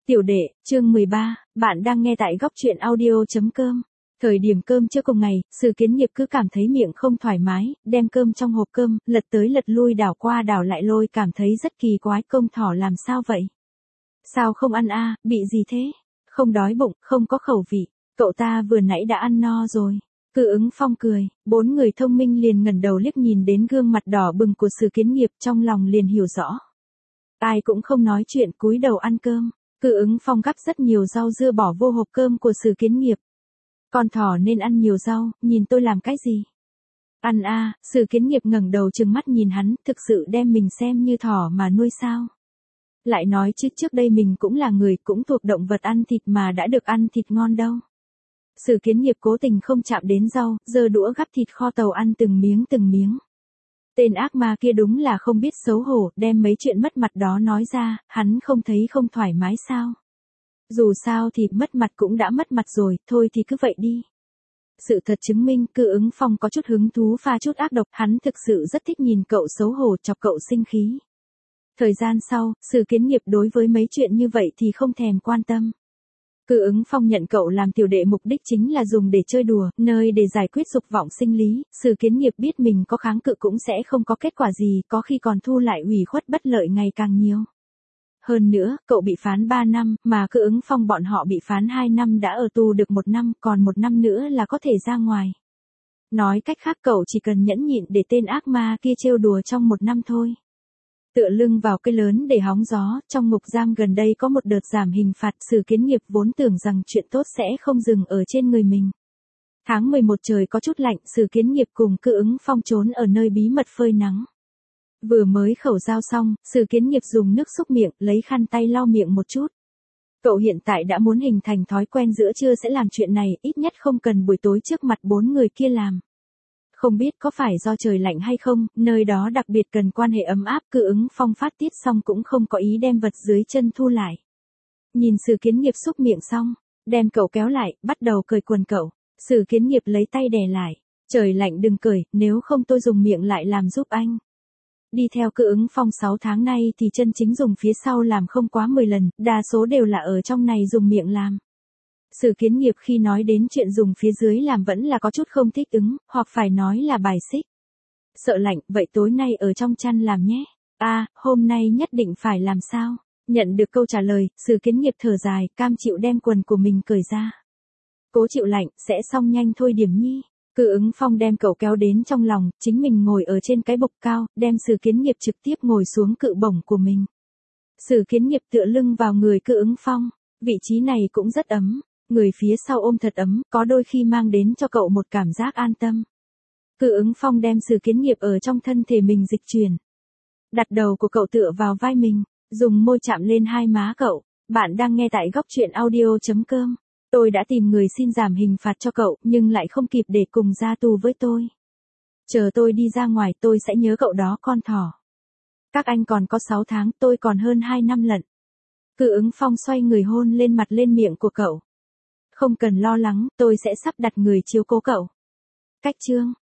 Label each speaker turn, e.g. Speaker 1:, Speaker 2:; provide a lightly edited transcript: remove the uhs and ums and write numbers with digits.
Speaker 1: Tiểu đệ, chương 13, bạn đang nghe tại góc truyện audio.com. Thời điểm cơm trưa cùng ngày, Sử Kiến Nghiệp cứ cảm thấy miệng không thoải mái, đem cơm trong hộp cơm, lật tới lật lui đảo qua đảo lại lôi cảm thấy rất kỳ quái. Công thỏ làm sao vậy? Sao không ăn a, bị gì thế? Không đói bụng, không có khẩu vị. Cậu ta vừa nãy đã ăn no rồi. Cự Ứng Phong cười, bốn người thông minh liền ngẩng đầu liếc nhìn đến gương mặt đỏ bừng của Sử Kiến Nghiệp, trong lòng liền hiểu rõ. Ai cũng không nói chuyện, cúi đầu ăn cơm. Cự Ứng Phong gắp rất nhiều rau dưa bỏ vô hộp cơm của Sử Kiến Nghiệp. Con thỏ nên ăn nhiều rau, nhìn tôi làm cái gì? Ăn a, Sử Kiến Nghiệp ngẩng đầu trừng mắt nhìn hắn, thực sự đem mình xem như thỏ mà nuôi sao? Lại nói chứ trước đây mình cũng là người, cũng thuộc động vật ăn thịt mà đã được ăn thịt ngon đâu. Sử Kiến Nghiệp cố tình không chạm đến rau, giơ đũa gắp thịt kho tàu ăn từng miếng từng miếng. Tên ác ma kia đúng là không biết xấu hổ, đem mấy chuyện mất mặt đó nói ra, hắn không thấy không thoải mái sao? Dù sao thì mất mặt cũng đã mất mặt rồi, thôi thì cứ vậy đi. Sự thật chứng minh Cự Ứng Phong có chút hứng thú pha chút ác độc, hắn thực sự rất thích nhìn cậu xấu hổ chọc cậu sinh khí. Thời gian sau, Sử Kiến Nghiệp đối với mấy chuyện như vậy thì không thèm quan tâm. Cự Ứng Phong nhận cậu làm tiểu đệ mục đích chính là dùng để chơi đùa, nơi để giải quyết dục vọng sinh lý. Sử Kiến Nghiệp biết mình có kháng cự cũng sẽ không có kết quả gì, có khi còn thu lại ủy khuất bất lợi ngày càng nhiều. Hơn nữa, cậu bị phán 3 năm, mà Cự Ứng Phong bọn họ bị phán 2 năm đã ở tù được 1 năm, còn 1 năm nữa là có thể ra ngoài. Nói cách khác cậu chỉ cần nhẫn nhịn để tên ác ma kia trêu đùa trong 1 năm thôi. Tựa lưng vào cây lớn để hóng gió, trong ngục giam gần đây có một đợt giảm hình phạt. Sử Kiến Nghiệp vốn tưởng rằng chuyện tốt sẽ không dừng ở trên người mình. Tháng 11 trời có chút lạnh, Sử Kiến Nghiệp cùng Cự Ứng Phong trốn ở nơi bí mật phơi nắng. Vừa mới khẩu giao xong, Sử Kiến Nghiệp dùng nước xúc miệng, lấy khăn tay lau miệng một chút. Cậu hiện tại đã muốn hình thành thói quen giữa trưa sẽ làm chuyện này, ít nhất không cần buổi tối trước mặt 4 người kia làm. Không biết có phải do trời lạnh hay không, nơi đó đặc biệt cần quan hệ ấm áp. Cự Ứng Phong phát tiết xong cũng không có ý đem vật dưới chân thu lại. Nhìn Sử Kiến Nghiệp xúc miệng xong, đem cậu kéo lại, bắt đầu cởi quần cậu. Sử Kiến Nghiệp lấy tay đè lại. Trời lạnh đừng cởi, nếu không tôi dùng miệng lại làm giúp anh. Đi theo Cự Ứng Phong 6 tháng nay thì chân chính dùng phía sau làm không quá 10 lần, đa số đều là ở trong này dùng miệng làm. Sử Kiến Nghiệp khi nói đến chuyện dùng phía dưới làm vẫn là có chút không thích ứng, hoặc phải nói là bài xích. Sợ lạnh, vậy tối nay ở trong chăn làm nhé. Hôm nay nhất định phải làm sao? Nhận được câu trả lời, Sử Kiến Nghiệp thở dài, cam chịu đem quần của mình cởi ra. Cố chịu lạnh, sẽ xong nhanh thôi Điểm Nhi. Cự Ứng Phong đem cậu kéo đến trong lòng, chính mình ngồi ở trên cái bục cao, đem Sử Kiến Nghiệp trực tiếp ngồi xuống cự bổng của mình. Sử Kiến Nghiệp tựa lưng vào người Cự Ứng Phong, vị trí này cũng rất ấm, người phía sau ôm thật ấm, có đôi khi mang đến cho cậu một cảm giác an tâm. Cự Ứng Phong đem Sử Kiến Nghiệp ở trong thân thể mình dịch chuyển. Đặt đầu của cậu tựa vào vai mình, dùng môi chạm lên hai má cậu. Bạn đang nghe tại góc truyện audio.com. Tôi đã tìm người xin giảm hình phạt cho cậu, nhưng lại không kịp để cùng ra tù với tôi. Chờ tôi đi ra ngoài tôi sẽ nhớ cậu đó con thỏ. Các anh còn có 6 tháng, tôi còn hơn 2 năm lận. Cự Ứng Phong xoay người hôn lên mặt lên miệng của cậu. Không cần lo lắng, tôi sẽ sắp đặt người chiếu cố cậu. Cách chương.